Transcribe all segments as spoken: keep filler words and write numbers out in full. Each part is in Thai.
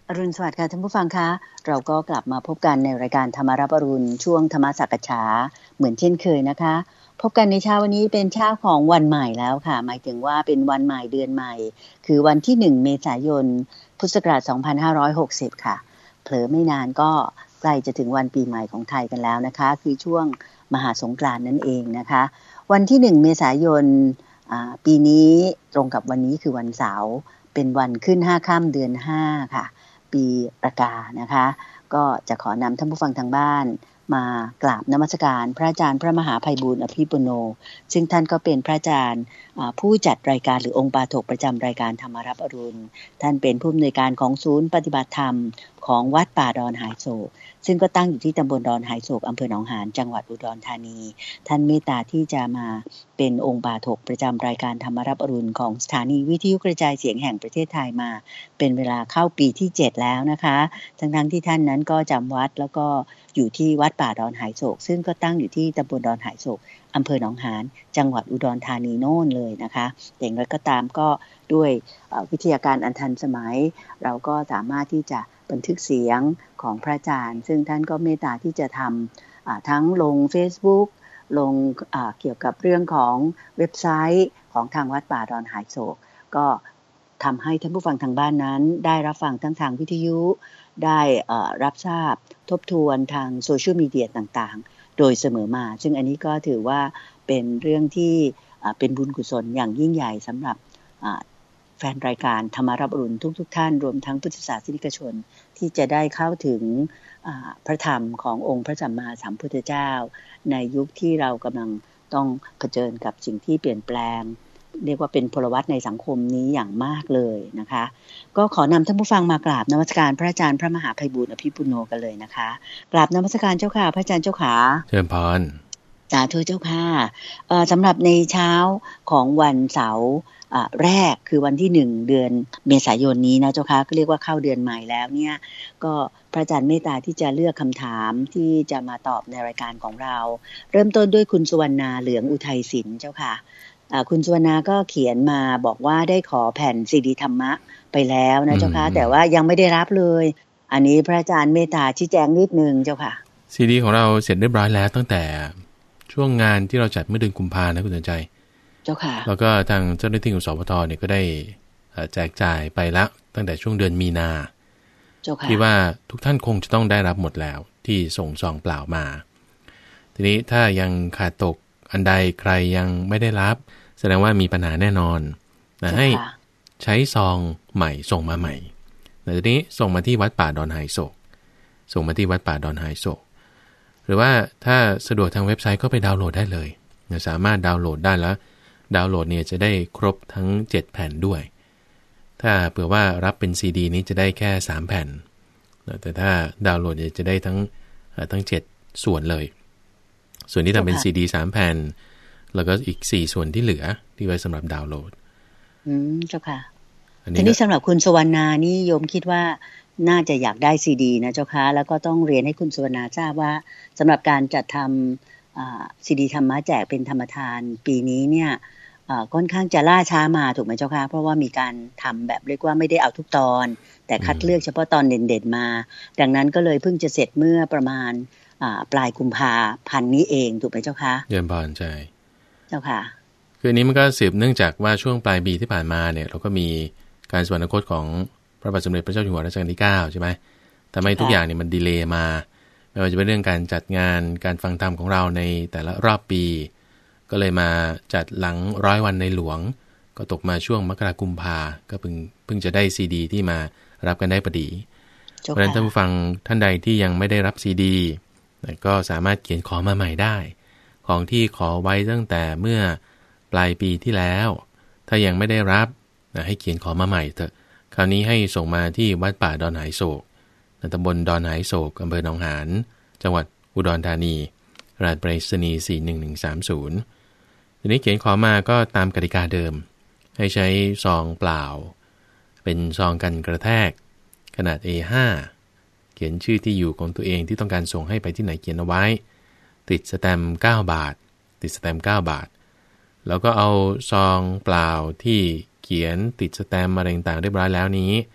อรุณสวัสดิ์ค่ะท่านผู้ฟังคะเราก็กลับมาพบกันในรายการธรรมารับอรุณช่วงธรรมสักฉาเหมือนเช่นเคยนะคะพบกันในเช้าวันนี้เป็นเช้าของวันใหม่แล้วค่ะหมายถึงว่าเป็นวันใหม่เดือนใหม่คือวันที่หนึ่งเมษายนพุทธศักราชสองพันห้าร้อยหกสิบค่ะเผลอไม่นานก็ใกล้จะถึงวันปีใหม่ของไทยกันแล้วนะคะคือช่วงมหาสงกรานต์นั่นเองนะคะวันที่หนึ่งเมษายนปีนี้ตรงกับวันนี้คือวันเสาร์เป็นวันขึ้นห้าค่ำเดือนห้าค่ะปีรากานะคะก็จะขอนำท่านผู้ฟังทางบ้านมากราบนมัสการพระอาจารย์พระมหาไพบูลย์อภิปุโนซึ่งท่านก็เป็นพระอาจารย์ผู้จัดรายการหรือองค์ปาฐกประจำรายการธรรมารับอรุณท่านเป็นผู้อำนวยการของศูนย์ปฏิบัติธรรมของวัดป่าดอนหายโศกซึ่งก็ตั้งอยู่ที่ตำบลดอนหายโศกอำเภอหนองหานจังหวัดอุดรธานีท่านเมตตาที่จะมาเป็นองค์ปาฐกประจำรายการธรรมารับอรุณของสถานีวิทยุกระจายเสียงแห่งประเทศไทยมาเป็นเวลาเข้าปีที่เจ็ดแล้วนะคะทั้งๆที่ท่านนั้นก็จำวัดแล้วก็อยู่ที่วัดป่าดอนหายโศกซึ่งก็ตั้งอยู่ที่ตำบลดอนหายโศกอำเภอหนองหานจังหวัดอุดรธานีโน่นเลยนะคะแต่อย่างไรก็ตามก็ด้วยวิทยาการอันทันสมัยเราก็สามารถที่จะบันทึกเสียงของพระอาจารย์ซึ่งท่านก็เมตตาที่จะทำทั้งลง Facebook ลงเกี่ยวกับเรื่องของเว็บไซต์ของทางวัดป่าดอนหายโศกก็ทำให้ท่านผู้ฟังทางบ้านนั้นได้รับฟังทั้งทางวิทยุได้รับทราบทบทวนทางโซเชียลมีเดียต่างๆโดยเสมอมาซึ่งอันนี้ก็ถือว่าเป็นเรื่องที่เป็นบุญกุศลอย่างยิ่งใหญ่สำหรับแฟนรายการธรรมารับอรุณทุกๆท่านรวมทั้งพุทธศาสนิกชนที่จะได้เข้าถึงพระธรรมขององค์พระสัมมาสัมพุทธเจ้าในยุคที่เรากำลังต้องเผชิญกับสิ่งที่เปลี่ยนแปลงเรียกว่าเป็นพลวัตในสังคมนี้อย่างมากเลยนะคะก็ขอนำท่านผู้ฟังมากราบนมัสการพระอาจารย์พระมหาไพบูลย์อภิปุโนกันเลยนะคะกราบนมัสการเจ้าค่ะพระอาจารย์เจ้าค่ะเชิญพรสาธุเจ้าค่ะสำหรับในเช้าของวันเสาร์แรกคือวันที่หนึ่งเดือนเมษายนนี้นะเจ้าค่ะก็เรียกว่าเข้าเดือนใหม่แล้วเนี่ยก็พระอาจารย์เมตตาที่จะเลือกคำถามที่จะมาตอบในรายการของเราเริ่มต้นด้วยคุณสุวรรณาเหลืองอุทัยศิลป์เจ้าค่ะคุณสุวรรณาก็เขียนมาบอกว่าได้ขอแผ่นซีดีธรรมะไปแล้วนะเจ้าค่ะแต่ว่ายังไม่ได้รับเลยอันนี้พระอาจารย์เมตตาชี้แจงนิดนึงเจ้าค่ะซีดีของเราเสร็จเรียบร้อยแล้วตั้งแต่ช่วงงานที่เราจัดเมื่อเดือนกุมภาพันธ์นะคุณสนใจเจ้าค่ะแล้วก็ทางเจ้าหน้าที่ของสปทเนี่ยก็ได้แจกจ่ายไปแล้วตั้งแต่ช่วงเดือนมีนาเจ้าค่ะที่ว่าทุกท่านคงจะต้องได้รับหมดแล้วที่ส่งซองเปล่ามาทีนี้ถ้ายังขาดตกอันใดใครยังไม่ได้รับแสดงว่ามีปัญหาแน่นอนนะให้ใช้ซองใหม่ส่งมาใหม่แต่ทีนี้ส่งมาที่วัดป่าดอนหายโศกส่งมาที่วัดป่าดอนหายโศกหรือว่าถ้าสะดวกทางเว็บไซต์ก็ไปดาวน์โหลดได้เลยสามารถดาวน์โหลดได้แล้วดาวน์โหลดเนี่ยจะได้ครบทั้งเจ็ดแผ่นด้วยถ้าเผื่อว่ารับเป็นซีดีนี้จะได้แค่สามแผ่นแต่ถ้าดาวน์โหลดเนี่ยจะได้ทั้งทั้งเจ็ดส่วนเลยส่วนที่ทำเป็นซีดีสามแผ่นแล้วก็อีกสี่ส่วนที่เหลือที่ไว้สำหรับดาวน์โหลดอืมเจ้าค่ะทีนี้สำหรับคุณสวรรณานี่โยมคิดว่าน่าจะอยากได้ซีดีนะเจ้าค่ะแล้วก็ต้องเรียนให้คุณสวรรณาทราบว่าสำหรับการจัดทำซีดีธรรมะแจกเป็นธรรมทานปีนี้เนี่ยค่อนข้างจะล่าช้ามาถูกไหมเจ้าค่ะเพราะว่ามีการทำแบบเรียกว่าไม่ได้เอาทุกตอนแต่คัดเลือกเฉพาะตอนเด่นๆมาดังนั้นก็เลยเพิ่งจะเสร็จเมื่อประมาณปลายกุมภาพันธ์นี้เองถูกไหมเจ้าค่ะเยี่ยมพรใจเจ้าค่ะคืออันนี้มันก็สืบเนื่องจากว่าช่วงปลายปีที่ผ่านมาเนี่ยเราก็มีการสวรรคตของพระบาทสมเด็จพระเจ้าอยู่หัวรัชกาลที่เก้าใช่ไหมทำให้ทุกอย่างเนี่ยมันดีเลย์มาไม่ว่าจะเป็นเรื่องการจัดงานการฟังธรรมของเราในแต่ละรอบปีก็เลยมาจัดหลังร้อยวันในหลวงก็ตกมาช่วงมกราคมกุมภาก็เพิ่งเพิ่งจะได้ซีดีที่มารับกันได้พอดีเพราะฉะนั้นท่านผู้ฟังท่านใดที่ยังไม่ได้รับซีดีก็สามารถเขียนขอมาใหม่ได้ของที่ขอไว้ตั้งแต่เมื่อปลายปีที่แล้วถ้ายังไม่ได้รับให้เขียนขอมาใหม่เถอะคราวนี้ให้ส่งมาที่วัดป่าดอนหายโศกตำบลดอนหายโศกอำเภอหนองหานจังหวัดอุดรธานีรหัสไปรษณีย์สี่หนึ่งหนึ่งสามศูนย์ทีนี้เขียนขอมาก็ตามกติกาเดิมให้ใช้ซองเปล่าเป็นซองกันกระแทกขนาด เอ ห้า เขียนชื่อที่อยู่ของตัวเองที่ต้องการส่งให้ไปที่ไหนเขียนเอาไว้ติดสแตมป์เก้าบาทติดสแตมป์เก้าบาทแล้วก็เอาซองเปล่าที่เขียนติดสแตมป์อะไรต่างๆเรียบร้อยแล้วนี้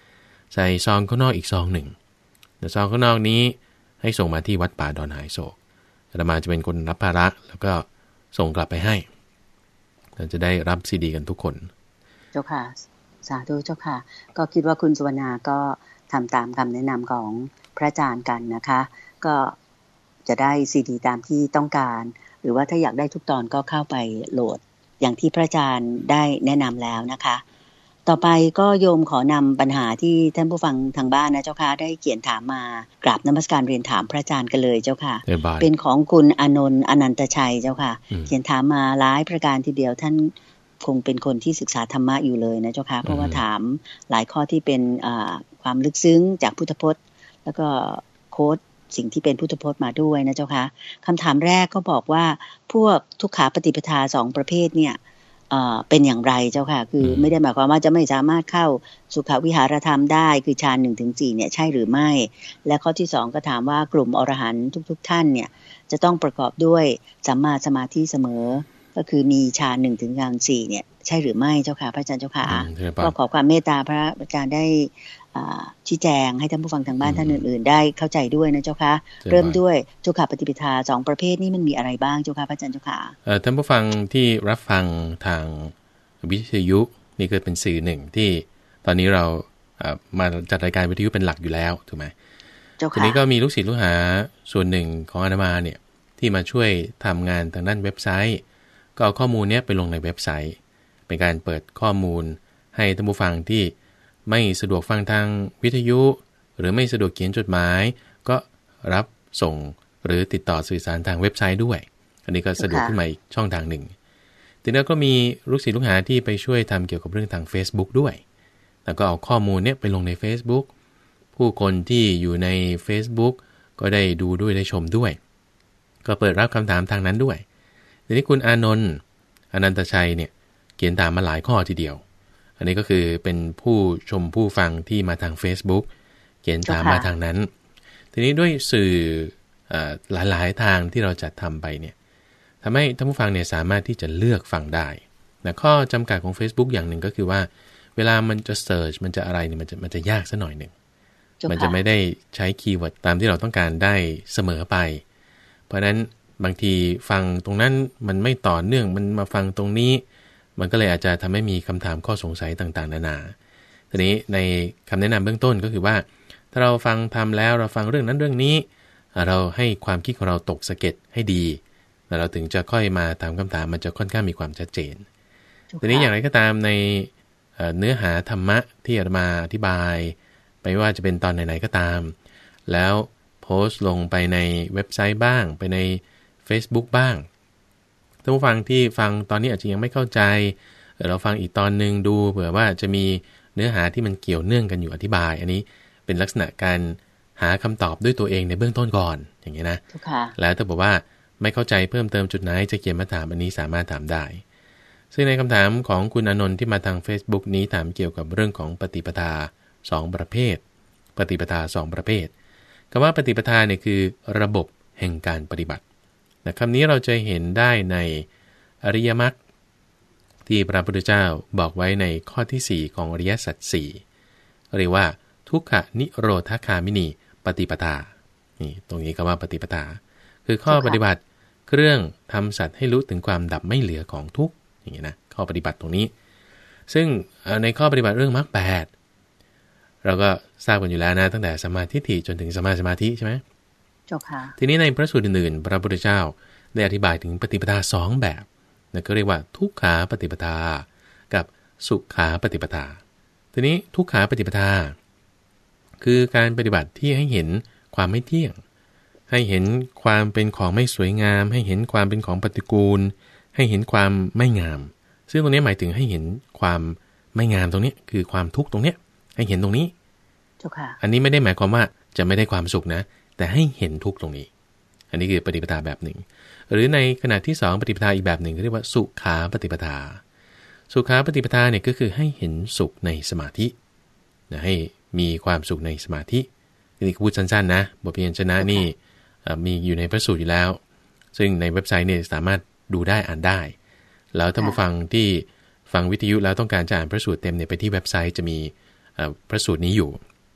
ใส่ซองข้างนอกอีกซองหนึ่งแต่ซองข้างนอกนี้ให้ส่งมาที่วัดป่าดอนหายโศกอาตมาจะเป็นคนรับภาระแล้วก็ส่งกลับไปให้เราจะได้รับซีดีกันทุกคนเจ้าค่ะสาธุเจ้าค่ะก็คิดว่าคุณสุวรรณาก็ทำตามคำแนะนำของพระอาจารย์กันนะคะก็จะได้ซีดีตามที่ต้องการหรือว่าถ้าอยากได้ทุกตอนก็เข้าไปโหลดอย่างที่พระอาจารย์ได้แนะนำแล้วนะคะต่อไปก็โยมขอนำปัญหาที่ท่านผู้ฟังทางบ้านนะเจ้าค่ะได้เขียนถามมากราบนมัสการเรียนถามพระอาจารย์กันเลยเจ้าค่ะเป็นของคุณอานนท์อนันตชัยเจ้าค่ะเขียนถามมาหลายประการทีเดียวท่านคงเป็นคนที่ศึกษาธรรมะอยู่เลยนะเจ้าค่ะเพราะว่าถามหลายข้อที่เป็นความลึกซึ้งจากพุทธพจน์แล้วก็โค้ดสิ่งที่เป็นพุทธพจน์มาด้วยนะเจ้าค่ะคำถามแรกก็บอกว่าพวกทุกขาปฏิปทาสองประเภทเนี่ยเป็นอย่างไรเจ้าค่ะคือไม่ได้หมายความว่าจะไม่สามารถเข้าสุขวิหารธรรมได้คือฌาน หนึ่งถึงสี่ เนี่ยใช่หรือไม่และข้อที่สองก็ถามว่ากลุ่มอรหันต์ทุกๆท่านเนี่ยจะต้องประกอบด้วยสัมมาสมาธิเสมอก็คือมีฌาน หนึ่งถึงสี่เนี่ยใช่หรือไม่เจ้าค่ะพระอาจารย์เจ้าค่ะก็ขอความเมตตาพระอาจารย์ได้ชี้แจงให้ท่านผู้ฟังทางบ้านท่านอื่นๆได้เข้าใจด้วยนะเจ้าค่ะเริ่มด้วยทุกขปฏิปทาสองประเภทนี้มันมีอะไรบ้างเจ้าค่ะพระอาจารย์เจ้าค่ะท่านผู้ฟังที่รับฟังทางวิทยุนี่ก็เป็นสื่อหนึ่งที่ตอนนี้เรามาจัดรายการวิทยุเป็นหลักอยู่แล้วถูกไหมทีนี้ก็มีลูกศิษย์ลูกหาส่วนหนึ่งของอาตมาเนี่ยที่มาช่วยทำงานทางด้านเว็บไซต์ก็เอาข้อมูลนี้ไปลงในเว็บไซต์เป็นการเปิดข้อมูลให้ท่านผู้ฟังที่ไม่สะดวกฟังทางวิทยุหรือไม่สะดวกเขียนจดหมายก็รับส่งหรือติดต่อสื่อสารทางเว็บไซต์ด้วยอันนี้ก็สะดวกขึ้นมาอีกช่องทางหนึ่งทีนี้ก็มีลูกศิษย์ลูกหาที่ไปช่วยทำเกี่ยวกับเรื่องทาง Facebook ด้วยแล้วก็เอาข้อมูลเนี้ยไปลงใน Facebook ผู้คนที่อยู่ใน Facebook ก็ได้ดูด้วยได้ชมด้วยก็เปิดรับคำถามทางนั้นด้วยทีนี้คุณอานนท์อนันตชัยเนี่ยเขียนถามมาหลายข้อทีเดียวอันนี้ก็คือเป็นผู้ชมผู้ฟังที่มาทาง Facebook เขียนถามมาทางนั้นทีนี้ด้วยสื่อหลายๆทางที่เราจัดทำไปเนี่ยทำให้ท่านผู้ฟังเนี่ยสามารถที่จะเลือกฟังได้แต่ข้อจำกัดของ Facebook อย่างหนึ่งก็คือว่าเวลามันจะ search มันจะอะไรเนี่ยมันจะมันจะยากซะหน่อยหนึ่งมันจะไม่ได้ใช้คีย์เวิร์ดตามที่เราต้องการได้เสมอไปเพราะฉะนั้นบางทีฟังตรงนั้นมันไม่ต่อเนื่องมันมาฟังตรงนี้มันก็เลยอาจจะทำให้มีคำถามข้อสงสัยต่างๆนานาทีนี้ในคำแนะนำเบื้องต้นก็คือว่าถ้าเราฟังทำแล้วเราฟังเรื่องนั้นเรื่องนี้เราให้ความคิดของเราตกสะเก็ดให้ดีแล้วเราถึงจะค่อยมาถามคำถามมันจะค่อนข้างมีความชัดเจนทีนี้อย่างไรก็ตามในเนื้อหาธรรมะที่อาตมาอธิบายไม่ว่าจะเป็นตอนไหนๆก็ตามแล้วโพสต์ลงไปในเว็บไซต์บ้างไปใน Facebook บ้างท่านผู้ฟังที่ฟังตอนนี้อาจจะยังไม่เข้าใจเราฟังอีกตอนนึงดูเผื่อว่าจะมีเนื้อหาที่มันเกี่ยวเนื่องกันอยู่อธิบายอันนี้เป็นลักษณะการหาคำตอบด้วยตัวเองในเบื้องต้นก่อนอย่างนี้นะแล้วถ้าบอกว่าไม่เข้าใจเพิ่มเติมจุดไหนจะเขียนมาถามอันนี้สามารถถามได้ซึ่งในคำถามของคุณอานนท์ที่มาทาง Facebook นี้ถามเกี่ยวกับเรื่องของปฏิปทาสองประเภทปฏิปทาสองประเภทคำว่าปฏิปทาเนี่ยคือระบบแห่งการปฏิบัตินะคำนี้เราจะเห็นได้ในอริยมรรคที่พระพุทธเจ้าบอกไว้ในข้อที่สี่ของอริยสัจสี่เรียกว่าทุกขนิโรธคามินีปฏิปทานี่ตรงนี้คำว่าปฏิปทาคือข้อปฏิบัติเครื่องทำสัตว์ให้รู้ถึงความดับไม่เหลือของทุกข์อย่างนี้นะข้อปฏิบัติตรงนี้ซึ่งในข้อปฏิบัติเรื่องมรรคแปดเราก็ทราบกันอยู่แล้วนะตั้งแต่สัมมาทิฏฐิจนถึงสัมมาสมาธิใช่ไหมเจ้าค่ะทีนี้ในพระสูตรอื่นๆพระพุทธเจ้าได้อธิบายถึงปฏิปทาสองแบบนั่นก็เรียกว่าทุกขาปฏิปทากับสุขาปฏิปทาทีนี้ทุกขาปฏิปทาคือการปฏิบัติที่ให้เห็นความไม่เที่ยงให้เห็นความเป็นของไม่สวยงามให้เห็นความเป็นของปฏิกูลให้เห็นความไม่งามซึ่งตรงนี้หมายถึงให้เห็นความไม่งามตรงนี้คือความทุกข์ตรงนี้ให้เห็นตรงนี้อันนี้ไม่ได้หมายความว่าจะไม่ได้ความสุขนะแต่ให้เห็นทุกข์ตรงนี้อันนี้คือปฏิปทาแบบหนึ่งหรือในขณะที่สองปฏิปทาอีกแบบหนึ่งเรียกว่าสุขาปฏิปทาสุขาปฏิปทาเนี่ยก็คือให้เห็นสุขในสมาธินะให้มีความสุขในสมาธินี่พูดสั้นๆนะบทเพียรชนะนี่มีอยู่ในพระสูตรอยู่แล้วซึ่งในเว็บไซต์เนี่ยสามารถดูได้อ่านได้แล้วท่านผู้ฟังที่ฟังวิทยุแล้วต้องการจะอ่านพระสูตรเต็มเนี่ยไปที่เว็บไซต์จะมีพระสูตรนี้อยู่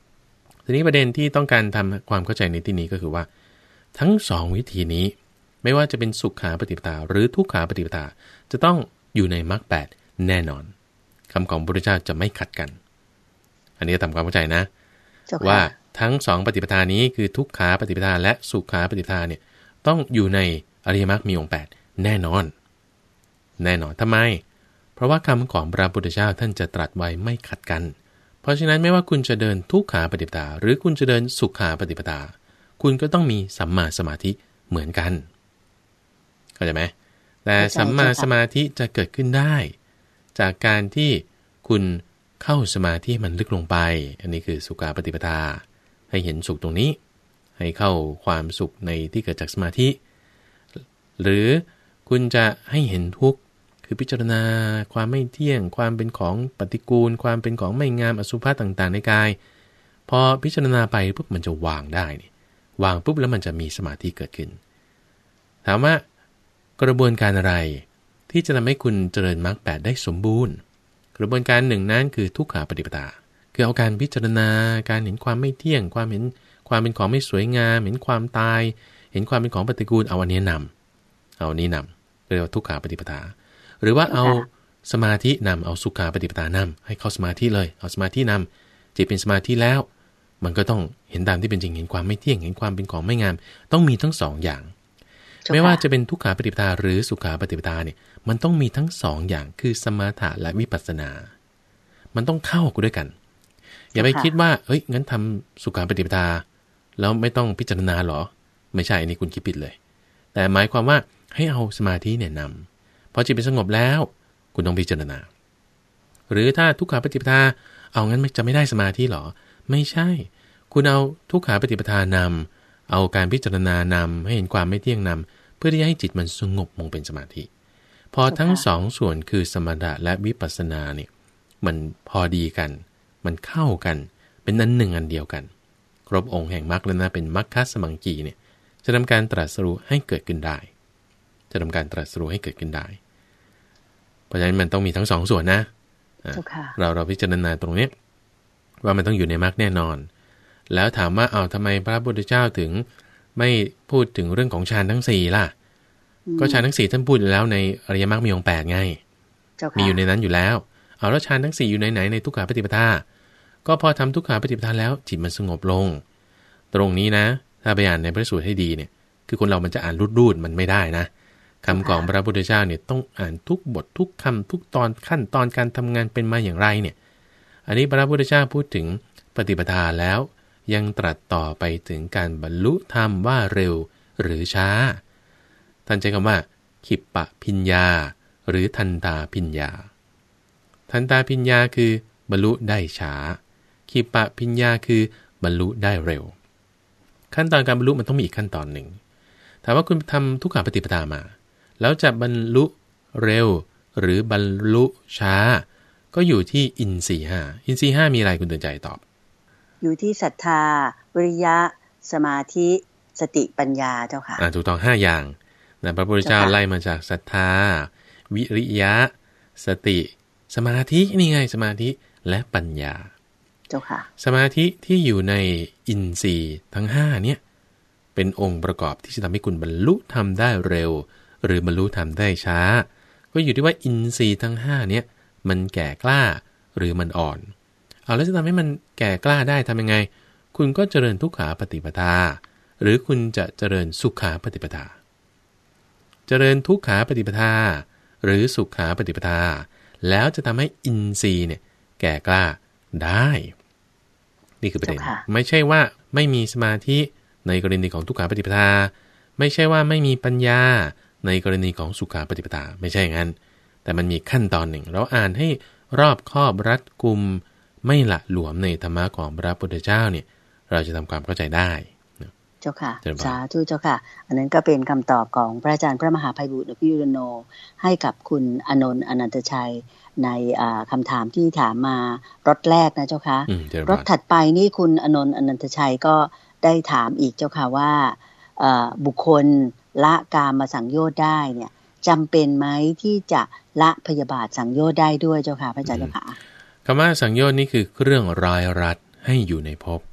ทีนี้ประเด็นที่ต้องการทำความเข้าใจในที่นี้ก็คือว่าทั้งสองวิธีนี้ไม่ว่าจะเป็นสุขาปฏิปทาหรือทุกขาปฏิปทาจะต้องอยู่ในมรรคแปดแน่นอนคำของพระพุทธเจ้าจะไม่ขัดกันอันนี้ทำความเข้าใจนะว่าทั้งสองปฏิปทานี้คือทุกขาปฏิปทาและสุขาปฏิปทาเนี่ยต้องอยู่ในอริยมรรคมีองค์แปดแน่นอนแน่นอนทำไมเพราะว่าคำของพระพุทธเจ้าท่านจะตรัสไว้ไม่ขัดกันเพราะฉะนั้นไม่ว่าคุณจะเดินทุกขาปฏิปทาหรือคุณจะเดินสุขาปฏิปทาคุณก็ต้องมีสัมมาสมาธิเหมือนกันเข้าใจไหมแต่สัมมาสมาธิจะเกิดขึ้นได้จากการที่คุณเข้าสมาธิมันลึกลงไปอันนี้คือสุขาปฏิปทาให้เห็นสุขตรงนี้ให้เข้าความสุขในที่เกิดจากสมาธิหรือคุณจะให้เห็นทุกข์คือพิจารณาความไม่เที่ยงความเป็นของปฏิกูลความเป็นของไม่งามอสุภะต่างๆในกายพอพิจารณาไปปุ๊บมันจะวางได้นี่วางปุ๊บแล้วมันจะมีสมาธิเกิดขึ้นถามว่ากระบวนการอะไรที่จะทำให้คุณเจริญมรรคแปดได้สมบูรณ์กระบวนการหนึ่งนั้นคือทุกขาปฏิปทาคือเอาการพิจารณาการเห็นความไม่เที่ยงความเห็นความเป็นของไม่สวยงามเห็นความตายเห็นความเป็นของปฏิกูลเอาอันนี้นำเอาอันนี้นำเรียกว่าทุกขาปฏิปทาหรือว่าเอาสมาธินำเอาสุขาปฏิปทานำให้เข้าสมาธิเลยเอาสมาธินำจิตเป็นสมาธิแล้วมันก็ต้องเห็นตามที่เป็นจริงเห็นความไม่เที่ยงเห็นความเป็นของไม่งามต้องมีทั้งสองอย่างไม่ว่าจะเป็นทุกขาปฏิปทาหรือสุขาปฏิปทาเนี่ยมันต้องมีทั้งสองอย่างคือสมถะและวิปัสสนามันต้องเข้ากันด้วยกันอย่าไปคิดว่าเอ้ยงั้นทำสุขาปฏิปทาแล้วไม่ต้องพิจารณาหรอไม่ใช่อันนี้คุณคิดผิดเลยแต่หมายความว่าให้เอาสมาธิเนี่ยนำพอจิตเป็นสงบแล้วคุณต้องพิจารณาหรือถ้าทุกขาปฏิปทาเอางั้นจะไม่ได้สมาธิหรอไม่ใช่คุณเอาทุกขาปฏิปทานำเอาการพิจารณานำให้เห็นความไม่เที่ยงนำเพื่อที่จะให้จิตมันสงบลงเป็นสมาธิพอทั้งสองส่วนคือสมถะและวิปัสสนาเนี่ยมันพอดีกันมันเข้ากันเป็นอันหนึ่งอันเดียวกันครบองค์แห่งมรรคแล้วนะเป็นมรรคสมังคีเนี่ยจะทำการตรัสรู้ให้เกิดขึ้นได้จะทำการตรัสรู้ให้เกิดขึ้นได้เพราะฉะนั้นมันต้องมีทั้งสองส่วนนะเราเราพิจารณาตรงนี้ว่ามันต้องอยู่ในมรรคแน่นอนแล้วถามว่าเอาทำไมพระพุทธเจ้าถึงไม่พูดถึงเรื่องของฌานทั้งสี่ล่ะก็ฌานทั้งสี่ท่านพูดแล้วในอริยมรรคมีองค์แปดไงมีอยู่ในนั้นอยู่แล้วเอาแล้วฌานทั้งสี่อยู่ในไหนในทุกขาปฏิปทาก็พอทำทุกขาปฏิปทาแล้วจิตมันสงบลงตรงนี้นะถ้าไปอ่านในพระสูตรให้ดีเนี่ยคือคนเรามันจะอ่านรูดๆมันไม่ได้นะคำของพระพุทธเจ้าเนี่ยต้องอ่านทุกบททุกคำทุกตอนขั้นตอนการทำงานเป็นมาอย่างไรเนี่ยอันนี้พระพุทธเจ้าพูดถึงปฏิปทาแล้วยังตรัสต่อไปถึงการบรรลุธรรมว่าเร็วหรือช้าท่านใช้คำว่าขิปปะพิญญาหรือทันตาพิญญาทันตาพิญญาคือบรรลุได้ช้าขิปปะพิญญาคือบรรลุได้เร็วขั้นตอนการบรรลุมันต้องมีอีกขั้นตอนหนึ่งถามว่าคุณทำทุกขาปฏิปทามาแล้วจะบรรลุเร็วหรือบรรลุช้าก็อยู่ที่อินทรีย์ห้าอินทรีย์ห้ามีอะไรคุณเตือนใจตอบอยู่ที่ศรัทธาวิริยะสมาธิสติปัญญาเจ้าค่ะอ่าถูกต้องห้าอย่างนะพระพุทธเจ้าไล่มาจากศรัทธาวิริยะสติสมาธินี่ไงสมาธิและปัญญาเจ้าค่ะสมาธิที่อยู่ในอินทรีย์ทั้งห้าเนี่ยเป็นองค์ประกอบที่จะทำให้คุณบรรลุธรรมได้เร็วหรือบรรลุธรรมได้ช้าก็อยู่ที่ว่าอินทรีย์ทั้งห้าเนี่ยมันแก่กล้าหรือมันอ่อนเอาแล้วจะทำให้มันแก่กล้าได้ทำยังไงคุณก็เจริญทุกขาปฏิปทาหรือคุณจะเจริญสุขาปฏิปทาเจริญทุกขาปฏิปทาหรือสุขาปฏิปทาแล้วจะทำให้อินทรีย์เนี่ยแก่กล้าได้นี่คือประเด็นไม่ใช่ว่าไม่มีสมาธิในกรณีของทุกขาปฏิปทาไม่ใช่ว่าไม่มีปัญญาในกรณีของสุขาปฏิปทาไม่ใช่อย่างนั้นแต่มันมีขั้นตอนหนึ่งเราอ่านให้รอบคอบรัดกุมไม่หละหลวมในธรรมะของพระพุทธเจ้าเนี่ยเราจะทำความเข้าใจได้เจ้าค่ะสาธุเจ้าค่ะอันนั้นก็เป็นคำตอบของพระอาจารย์พระมหาไพบูลย์อภิยุรโนให้กับคุณอานนท์อนันตชัยในคำถามที่ถามมารถแรกนะเจ้าค่ะรถถัดไปนี่คุณอานนท์อนันตชัยก็ได้ถามอีกเจ้าค่ะว่าบุคคลละกามสังโยชน์ได้เนี่ยจำเป็นไหมที่จะละพยาบาทสังโยชน์ได้ด้วยเจ้าค่ะพระอาจารย์เจ้าค่ะคำว่าสังโยชน์นี่คือเรื่องรายรัดให้อยู่ในภพ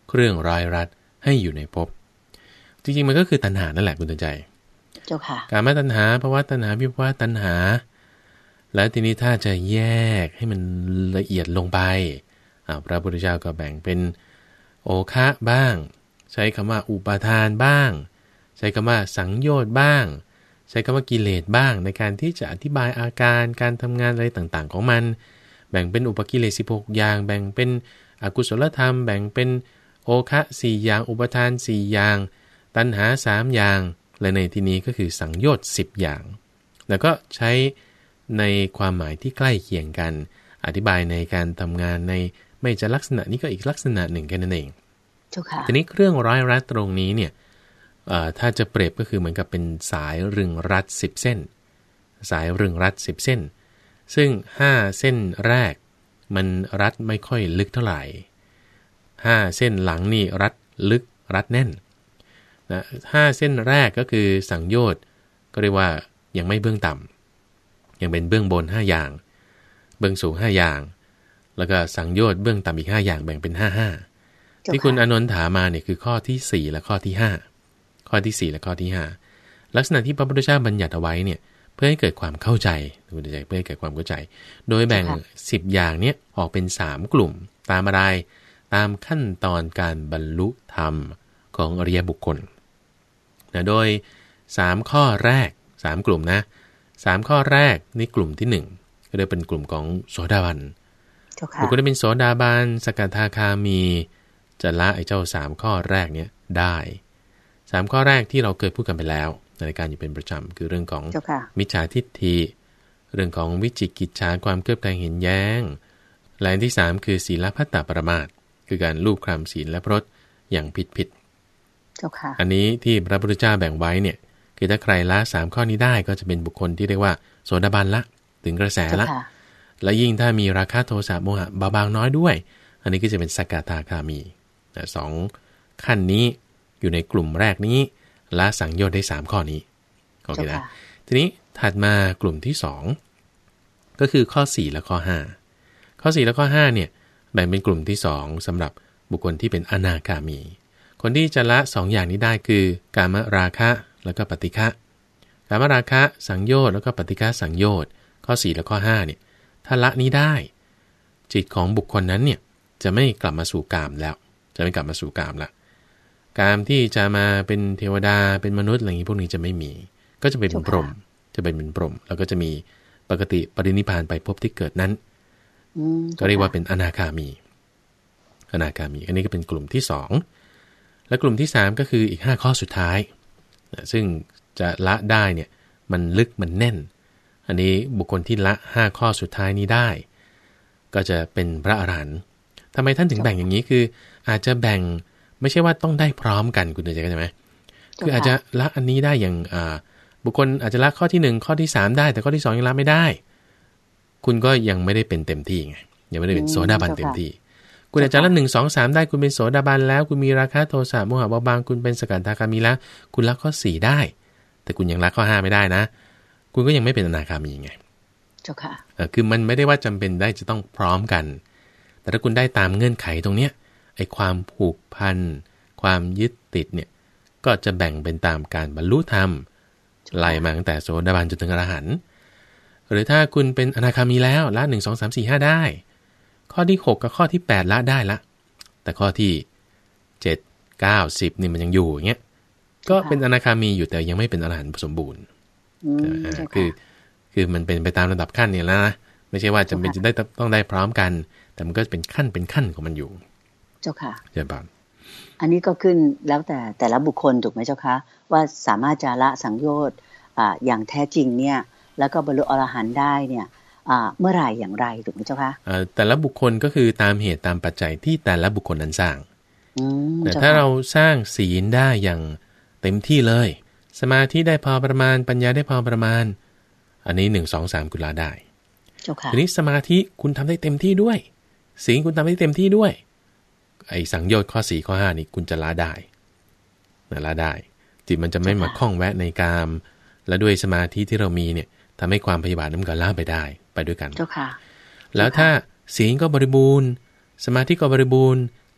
เครื่องร้อยรัดให้อยู่ในภพจริงๆมันก็คือตัณหานั่นแหละคุณตื่นใจเจ้าค่ะกามตัณหาภวตัณหาวิภวตัณหาแล้วทีนี้ถ้าจะแยกให้มันละเอียดลงไปพระพุทธเจ้าก็แบ่งเป็นโอคะบ้างใช้คำว่าอุปาทานบ้างใช้คำว่าสังโยชน์บ้างใช้คำว่ากิเลสบ้างในการที่จะอธิบายอาการการทำงานอะไรต่างๆของมันแบ่งเป็นอุปกิเลสสิบหกอย่างแบ่งเป็นอกุศลธรรมแบ่งเป็นโอคะสี่อย่างอุปาทานสี่อย่างตัณหาสามอย่างและในที่นี้ก็คือสังโยชน์สิบอย่างแล้วก็ใช้ในความหมายที่ใกล้เคียงกันอธิบายในการทำงานในไม่จะลักษณะนี้ก็อีกลักษณะหนึ่งแค่นั้นเองทีนี้เครื่องร้อยรัดตรงนี้เนี่ยถ้าจะเปรียบก็คือเหมือนกับเป็นสายรึงรัดสิบเส้นสายรึงรัดสิบเส้นซึ่งห้าเส้นแรกมันรัดไม่ค่อยลึกเท่าไหร่ห้าเส้นหลังนี่รัดลึกรัดแน่นนะห้าเส้นแรกก็คือสังโยชน์ก็เรียกว่ายังไม่เบื้องต่ำยังเป็นเบื้องบนห้าอย่างเบื้องสูงห้าอย่างแล้วก็สังโยชน์เบื้องต่ำอีกห้าอย่างแบ่งเป็นห้า ห้าที่คุณอานนท์ถามมาเนี่ยคือข้อที่สี่และข้อที่ห้าข้อที่สี่และข้อที่ห้าลักษณะที่พระพุทธเจ้าบัญญัติเอาไว้เนี่ยเพื่อให้เกิดความเข้าใจคุณใจเพื่อให้เกิดความเข้าใจโดยแบ่งสิบอย่างเนี้ยออกเป็นสามกลุ่มตามอะไรตามขั้นตอนการบรรลุธรรมของอริยบุคคลนะโดยสามข้อแรกสามกลุ่มนะสามข้อแรกนี่กลุ่มที่หนึ่งก็ได้เป็นกลุ่มของโสดาบันบุคคลที่เป็นโสดาบันสกทาคามีจะละไอ้เจ้าสามข้อแรกเนี้ยได้สามข้อแรกที่เราเคยพูดกันไปแล้วในการอยู่เป็นประจำคือเรื่องของมิจฉาทิฏฐิเรื่องของวิจิกิจฉาความเคลือบแคลงเห็นแย้งและที่สามคือศีลพัตตปรมาสคือการลูบคลำศีลและพรตอย่างผิดผิดอันนี้ที่พระพุทธเจ้าแบ่งไว้เนี่ยคือถ้าใครละสามข้อนี้ได้ก็จะเป็นบุคคลที่เรียกว่าโสดาบันละถึงกระแสละและยิ่งถ้ามีราคะโทสะโมหะเบาบางน้อยด้วยอันนี้ก็จะเป็นสกทาคามีสองขั้นนี้อยู่ในกลุ่มแรกนี้ละสังโยชน์ได้สามข้อนี้โอเคนะทีนี้ถัดมากลุ่มที่สองก็คือข้อสี่และข้อห้าข้อสี่และข้อห้าเนี่ยแบ่งเป็นกลุ่มที่สองสำหรับบุคคลที่เป็นอนาคามีคนที่จะละสองอย่างนี้ได้คือกามราคะแล้วก็ปฏิฆะกามราคะสังโยชน์แล้วก็ปฏิฆะสังโยชน์ข้อสี่และข้อห้าเนี่ยถ้าละนี้ได้จิตของบุคคลนั้นเนี่ยจะไม่กลับมาสู่กามแล้วจะไม่กลับมาสู่กามละกามที่จะมาเป็นเทวดาเป็นมนุษย์อะไรอย่างนี้พวกนี้จะไม่มีก็จะเป็นพรหมจะเป็นเป็นพรหมแล้วก็จะมีปกติปรินิพพานไปพบที่เกิดนั้นก็เรียกว่าเป็นอนาคามีอนาคามีอันนี้ก็เป็นกลุ่มที่สองและกลุ่มที่สามก็คืออีกห้าข้อสุดท้ายซึ่งจะละได้เนี่ยมันลึกมันแน่นอันนี้บุคคลที่ละห้าข้อสุดท้ายนี้ได้ก็จะเป็นพระอรหันต์ทำไมท่านถึงแบ่งอย่างนี้คืออาจจะแบ่งไม่ใช่ว่าต้องได้พร้อมกันคุณเข้าใจไหมคืออาจจะละอันนี้ได้อย่างบุคคลอาจจะละข้อที่หนึ่งข้อที่สามได้แต่ข้อที่สองยังละไม่ได้คุณก็ยังไม่ได้เป็นเต็มที่ไงยังไม่ได้เป็นโสดาบันเต็มที่คุณอาจจะละหนึ่งสองสามได้คุณเป็นโสดาบันแล้วคุณมีราคะโทสะโมหะเบาบางคุณเป็นสกทาคามีแล้วคุณละข้อสี่ได้แต่คุณยังละข้อห้าไม่ได้นะคุณก็ยังไม่เป็นอนาคามีไงเจ้าค่ะคือมันไม่ได้ว่าจำเป็นได้จะต้องพร้อมกันแต่ถ้าคุณได้ตามเงื่อนไขตรงเนี้ยไอ้ความผูกพันความยึดติดเนี่ยก็จะแบ่งเป็นตามการบรรลุธรรมไล่มาตั้งแต่โสดาบันจนถึงอรหันต์หรือถ้าคุณเป็นอนาคามีแล้วละหนึ่ง สอง สาม สี่ ห้าได้ข้อที่หกกับข้อที่แปดละได้ละแต่ข้อที่เจ็ด เก้า สิบนี่มันยังอยู่อย่างเงี้ยก็เป็นอนาคามีอยู่แต่ยังไม่เป็นอรหันต์สมบูรณ์คือคือมันเป็นไปตามระดับขั้นเนี่ยแล้วนะไม่ใช่ว่าจำเป็นจะได้ต้องได้พร้อมกันแต่มันก็เป็นขั้นเป็นขั้นของมันอยู่เจ้าค่ะเจ้าบ้านอันนี้ก็ขึ้นแล้วแต่แต่ละบุคคลถูกไหมเจ้าคะว่าสามารถจะละสังโยชน์อ่าอย่างแท้จริงเนี่ยแล้วก็บรรลุอรหันต์ได้เนี่ยอ่าเมื่อไหร่อย่างไรถูกไหมเจ้าคะเอ่อแต่ละบุคคลก็คือตามเหตุตามปัจจัยที่แต่ละบุคคลนั้นสร้างแต่ถ้าเราสร้างศีลได้อย่างเต็มที่เลยสมาธิได้พอประมาณปัญญาได้พอประมาณอันนี้หนึ่ง สอง สามคุณละได้ทีนี้สมาธิคุณทำได้เต็มที่ด้วยศีลคุณทำได้เต็มที่ด้วยไอ้สังโยชน์ข้อสี่ข้อห้านี่คุณจะละได้นะละได้จิตมันจะไม่มาคล้องแวะในกามและด้วยสมาธิที่เรามีเนี่ยทำให้ความพยาบาทนั้นก็ละไปได้ไปด้วยกันเจ้าค่ะแล้วถ้าศีลก็บริบูรณ์สมาธิก็บริบูรณ์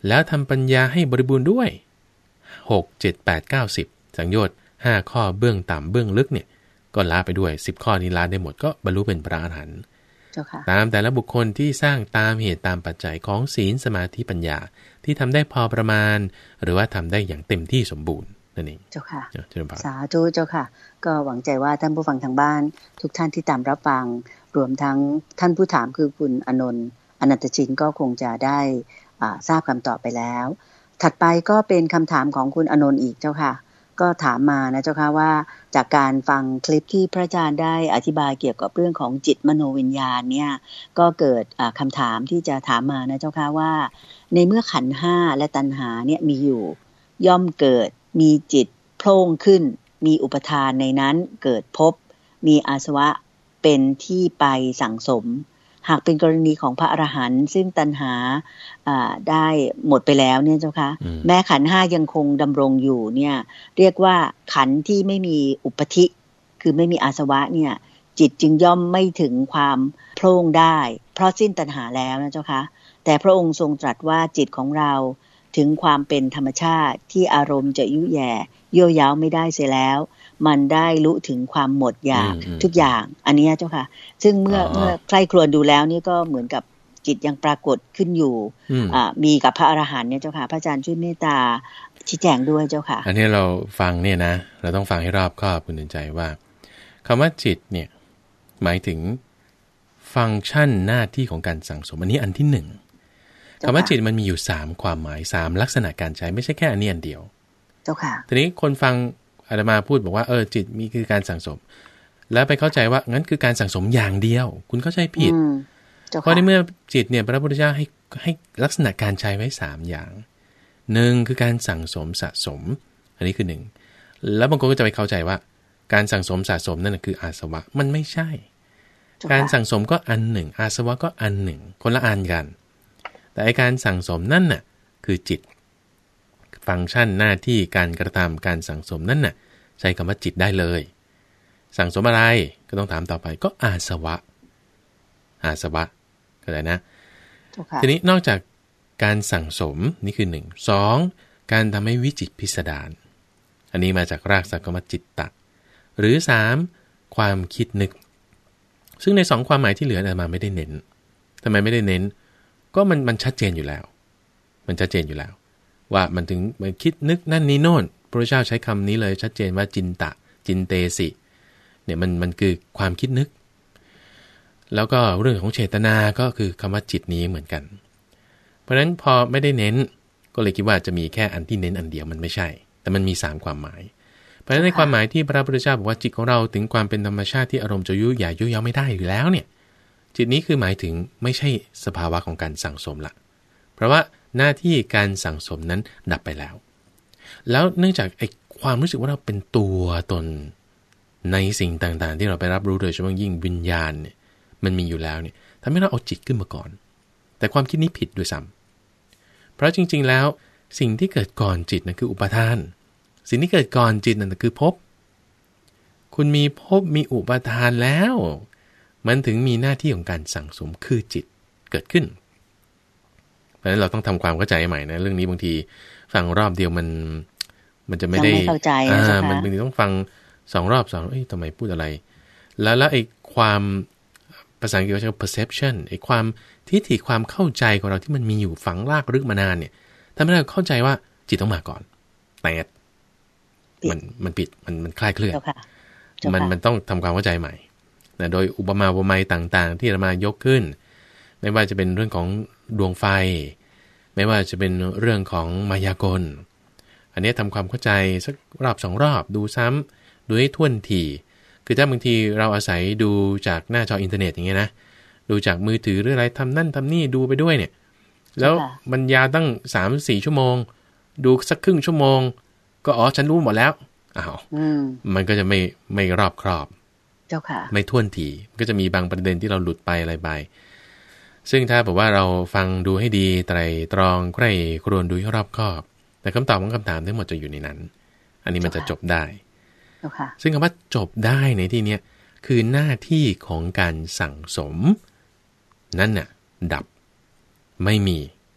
แล้วทำปัญญาให้บริบูรณ์ด้วยหก เจ็ด แปด เก้า สิบสังโยชน์ห้าข้อเบื้องต่ำเบื้องลึกเนี่ยก็ละไปด้วยสิบข้อนี้ละได้หมดก็บรรลุเป็นพระอรหันต์ตามแต่ละบุคคลที่สร้างตามเหตุตามปัจจัยของศีลสมาธิปัญญาที่ทำได้พอประมาณหรือว่าทำได้อย่างเต็มที่สมบูรณ์นั่นเองเจ้าค่ะสาธุเจ้าค่ะก็หวังใจว่าท่านผู้ฟังทางบ้านทุกท่านที่ตามรับฟังรวมทั้งท่านผู้ถามคือคุณอนนท์อนันตชินก็คงจะได้ทราบคำตอบไปแล้วถัดไปก็เป็นคำถามของคุณอนนท์อีกเจ้าค่ะก็ถามมานะเจ้าค่ะว่าจากการฟังคลิปที่พระอาจารย์ได้อธิบายเกี่ยวกับเรื่องของจิตมโนวิญญาณเนี่ยก็เกิดคำถามที่จะถามมานะเจ้าค่ะว่าในเมื่อขันธ์ห้าและตัณหาเนี่ยมีอยู่ย่อมเกิดมีจิตโผล่ขึ้นมีอุปทานในนั้นเกิดพบมีอาสวะเป็นที่ไปสั่งสมหากเป็นกรณีของพระอรหันต์ซึ่งตัณหาได้หมดไปแล้วเนี่ยเจ้าค่ะแม้ขันธ์ห้ายังคงดำรงอยู่เนี่ยเรียกว่าขันธ์ที่ไม่มีอุปธิคือไม่มีอาสวะเนี่ยจิตจึงย่อมไม่ถึงความโผล่ได้เพราะสิ้นตัณหาแล้วนะเจ้าค่ะแต่พระองค์ทรงตรัสว่าจิตของเราถึงความเป็นธรรมชาติที่อารมณ์จะยุแย่ยั่วย้าวไม่ได้เสียแล้วมันได้รู้ถึงความหมดอยากทุกอย่างอันนี้เจ้าค่ะซึ่งเมื่อเมื่อใคร่ครวญดูแล้วนี่ก็เหมือนกับจิตยังปรากฏขึ้นอยู่มีกับพระอรหันต์เนี่ยเจ้าค่ะพระอาจารย์ช่วยเมตตาชี้แจงด้วยเจ้าค่ะอันนี้เราฟังเนี่ยนะเราต้องฟังให้รอบคอบคุณเตือนใจว่าคำว่าจิตเนี่ยหมายถึงฟังก์ชันหน้าที่ของการสั่งสมอันนี้อันที่หนึ่งคำว่าจิตมันมีอยู่สามความหมายสามลักษณะการใช้ไม่ใช่แค่อันนี้อันเดียวเจ้าค่ะทีนี้คนฟังอาตมาพูดบอกว่าเออจิตมีคือการสั่งสมแล้วไปเข้าใจว่างั้นคือการสั่งสมอย่างเดียวคุณเข้าใจผิดเพราะในเมื่อจิตเนี่ยพระพุทธเจ้าให้ให้ลักษณะการใช้ไว้สามอย่างหนึ่งคือการสั่งสมสะสมอันนี้คือหนึ่งแล้วบางคนก็จะไปเข้าใจว่าการสั่งสมสะสมนั่นคืออาสวะมันไม่ใช่การสั่งสมก็อันหนึ่งอาสวะก็อันหนึ่งคนละอันกันแต่ไอ้การสั่งสมนั่นน่ะคือจิตฟังก์ชันหน้าที่การกระทำการสั่งสมนั่นน่ะใช้คำว่าจิตได้เลยสั่งสมอะไรก็ต้องถามต่อไปก็อาสวะอาสวะเข้าใจนะทีนี้นอกจากการสั่งสมนี่คือหนึ่งสองการทำให้วิจิตรพิสดารอันนี้มาจากรากศัพท์คำว่าจิตตะหรือสามความคิดนึกซึ่งในสองความหมายที่เหลืออาตมาไม่ได้เน้นทำไมไม่ได้เน้นก็มันมันชัดเจนอยู่แล้วมันชัดเจนอยู่แล้วว่ามันถึงมันคิดนึกนั่นนี่โน่นพระเจ้าใช้คำนี้เลยชัดเจนว่าจินตะจินเตสิเนี่ยมันมันคือความคิดนึกแล้วก็เรื่องของเจตนาก็คือคำว่าจิตนี้เหมือนกันเพราะฉะนั้นพอไม่ได้เน้นก็เลยคิดว่าจะมีแค่อันที่เน้นอันเดียวมันไม่ใช่แต่มันมีสามความหมายเพราะฉะนั้นในความหมายที่พระพุทธเจ้าบอกว่าจิตของเราถึงความเป็นธรรมชาติที่อารมณ์จะยุยายุยาไม่ได้อยู่แล้วเนี่ยจิตนี้คือหมายถึงไม่ใช่สภาวะของการสั่งสมละเพราะว่าหน้าที่การสั่งสมนั้นดับไปแล้วแล้วเนื่องจากไอ้ความรู้สึกว่าเราเป็นตัวตนในสิ่งต่างๆที่เราไปรับรู้โดยเฉพาะยิ่งวิญญาณเนี่ยมันมีอยู่แล้วเนี่ยทำให้เราเอาจิตขึ้นมาก่อนแต่ความคิดนี้ผิดด้วยซ้ำเพราะจริงๆแล้วสิ่งที่เกิดก่อนจิตนั่นคืออุปทานสิ่งที่เกิดก่อนจิตนั่นคือภพคุณมีภพมีอุปทานแล้วมันถึงมีหน้าที่ของการสั่งสมคือจิตเกิดขึ้นเพราะฉะนั้นเราต้องทำความเข้าใจใหม่นะเรื่องนี้บางทีฟังรอบเดียวมันมันจะไม่ได้เข้าใจอ่ามันบางทีต้องฟังสองรอบสองเอ้ยทำไมพูดอะไรแล้วแล้วไอ้ความภาษาอังกฤษเขาใช้ perception ไอ้ความทิฏฐิความเข้าใจของเราที่มันมีอยู่ฝังรากลึกมานานเนี่ยทำให้เราเข้าใจว่าจิตต้องมาก่อนแต่มันมันผิดมันมันคลาดเคลื่อนมันมันต้องทำความเข้าใจใหม่นะโดยอุปมาอุปไมยต่างๆที่เรามายกขึ้นไม่ว่าจะเป็นเรื่องของดวงไฟไม่ว่าจะเป็นเรื่องของมายากลอันนี้ทำความเข้าใจสักรอบสองรอบดูซ้ำดูให้ท่วนทีคือถ้าบางทีเราอาศัยดูจากหน้าจออินเทอร์เน็ตอย่างเงี้ยนะดูจากมือถือหรืออะไรทำนั่นทำนี่ดูไปด้วยเนี่ยแล้วมันยาวตั้ง สามถึงสี่ ชั่วโมงดูสักครึ่งชั่วโมงก็อ๋อฉันรู้หมดแล้วอ้าวมันก็จะไม่ไม่รอบครอบเจ้าค่ะไม่ท่วนทีก็จะมีบางประเด็นที่เราหลุดไปอะไรไปซึ่งถ้าแบบว่าเราฟังดูให้ดีไตรตรองใคร่ครวญดูให้รอบคอบแต่คำตอบของคำถามทั้งหมดจะอยู่ในนั้นอันนี้มันจะจบได้ซึ่งคำว่าจบได้ในที่นี้คือหน้าที่ของการสั่งสมนั่นน่ะดับไม่มีพ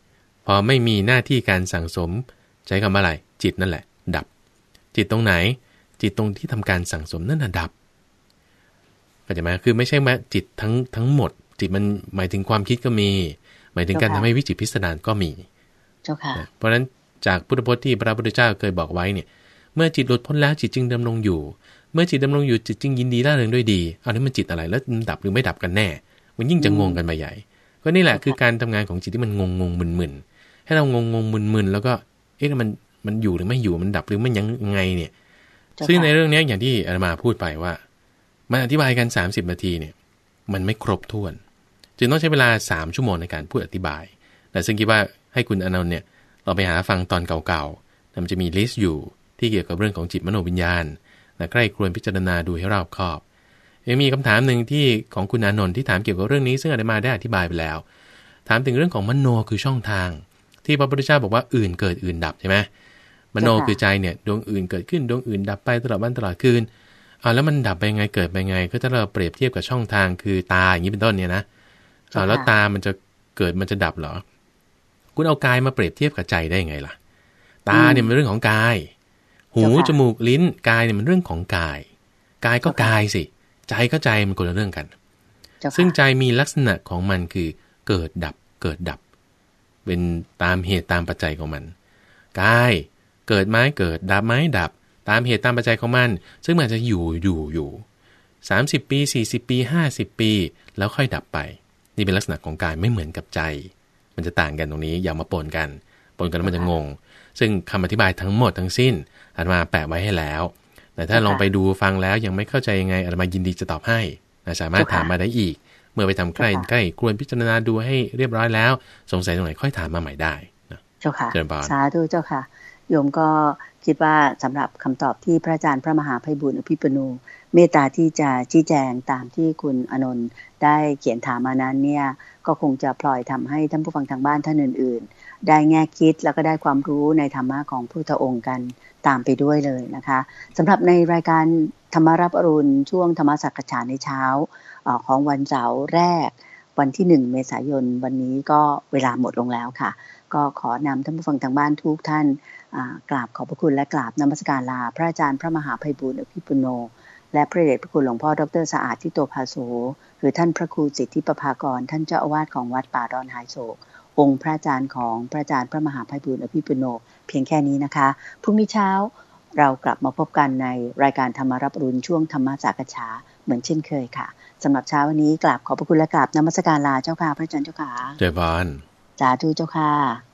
อไม่มีหน้าที่การสั่งสมใช้คำว่าอะไรจิตนั่นแหละดับจิตตรงไหนจิตตรงที่ทำการสั่งสมนั่นน่ะดับเข้าใจไหมคือไม่ใช่ว่าจิตทั้งทั้งหมดจิตมันหมายถึงความคิดก็มีหมายถึงการทำให้วิจิตรพิสดารก็มีเจ้าค่ะเพราะฉะนั้นจากพุทธพจน์ที่พระพุทธเจ้าเคยบอกไว้เนี่ยเมื่อจิตหลุดพ้นแล้วจิตจึงดำรงอยู่เมื่อจิตดำรงอยู่จิตจึงยินดีร่าเริงด้วยดีเอานี่มันจิตอะไรแล้วดับหรือไม่ดับกันแน่มันยิ่งจะงงกันไปใหญ่ก็นี่แหละคือการทำงานของจิตที่มันงงงมึนๆให้เรางงงมึนๆแล้วก็เอ๊ะมันมันอยู่หรือไม่อยู่มันดับหรือมันยังไงเนี่ยซึ่งในเรื่องนี้อย่างที่อาตมาพูดไปว่ามันอธิบายกันสามสิบนาทีเนี่ยมันไม่ครบถ้วนจึงต้องใช้เวลาสามชั่วโมงในการพูดอธิบายแต่ซึ่งคิดว่าให้คุณอานนท์เนี่ยเราไปหาฟังตอนเก่าๆมันจะมีลิสต์อยู่ที่เกี่ยวกับเรื่องของจิตมโนวิญญาณและใกล้ควรพิจารณาดูให้รอบคอบยังมีคำถามหนึ่งที่ของคุณอานนท์ที่ถามเกี่ยวกับเรื่องนี้ซึ่งอาตมาได้อธิบายไปแล้วถามถึงเรื่องของมโนคือช่องทางที่พระพุทธเจ้าบอกว่าอื่นเกิดอื่นดับใช่ไหมมโนคือใจเนี่ยดวงอื่นเกิดขึ้นดวงอื่นดับไปตลอดวันตลอดคืนอ่าแล้วมันดับไปยังไงเกิดไปยังไงก็ถ้าเราเปรียบเทียบกับช่องทางคือตาอย่างนี้เป็นต้นเนี่ยนะอ่าแล้วตามันจะเกิดมันจะดับเหรอคุณเอากายมาเปรียบเทียบกับใจได้ยังไงล่ะตาเนี่ยมันเรื่องของกายหูจมูกลิ้นกายเนี่ยมันเรื่องของกายกายก็กายสิใจก็ใจมันคนละเรื่องกันซึ่งใจมีลักษณะของมันคือเกิดดับเกิดดับเป็นตามเหตุตามปัจจัยของมันกายเกิดไหมเกิดดับไหมดับตามเหตุตามปัจจัยของมันซึ่งมันจะอยู่อยู่อยู่สามสิบปีสี่สิบปีห้าสิบปีแล้วค่อยดับไปนี่เป็นลักษณะของกายไม่เหมือนกับใจมันจะต่างกันตรงนี้อย่ามาปนกันปนกันแล้วมันจะงงซึ่งคำอธิบายทั้งหมดทั้งสิ้นอาตมาแปะไว้ให้แล้วแต่ถ้าลองไปดูฟังแล้วยังไม่เข้าใจยังไงอาตมายินดีจะตอบให้สามารถถามมาได้อีกเมื่อไปทำใกล้ใกล้ควรพิจารณาดูให้เรียบร้อยแล้วสงสัยตรงไหนค่อยถามมาใหม่ได้นะเจ้าค่ะสาธุเจ้าค่ะโยมก็คิดว่าสำหรับคำตอบที่พระอาจารย์พระมหาไพบูลย์อภิปุโนเมตตาที่จะชี้แจงตามที่คุณอานนท์ได้เขียนถามมานั้นเนี่ยก็คงจะพลอยทำให้ท่านผู้ฟังทางบ้านท่านอื่นๆได้แง่คิดแล้วก็ได้ความรู้ในธรรมะของพระพุทธองค์กันตามไปด้วยเลยนะคะสำหรับในรายการธรรมรับอรุณช่วงธรรมสักฉาในเช้าของวันเสาร์แรกวันที่หนึ่งเมษายนวันนี้ก็เวลาหมดลงแล้วค่ะก็ขอนำท่านผู้ฟังทางบ้านทุกท่านกราบขอบพระคุณและกราบนมัสการลาพระอาจารย์พระมหาไพบูลย์อภิปุโนและพระเดชพระคุณหลวงพ่อดร.สะอาดทิโตภาโสหรือท่านพระครูสิทธิประภากรท่านเจ้าอาวาสของวัดป่าดอนหายโศกองค์พระอาจารย์ของพระอาจารย์พระมหาไพบูลย์อภิปุโนเพียงแค่นี้นะคะพรุ่งนี้เช้าเรากลับมาพบกันในรายการธรรมรับอรุณช่วงธรรมสักฉาเหมือนเช่นเคยค่ะสำหรับเช้าวันนี้กราบขอบพระคุณและกราบนมัสการลาเจ้าค่ะพระอาจารย์เจ้าค่ะเจริญพรสาธุเจ้าค่ะ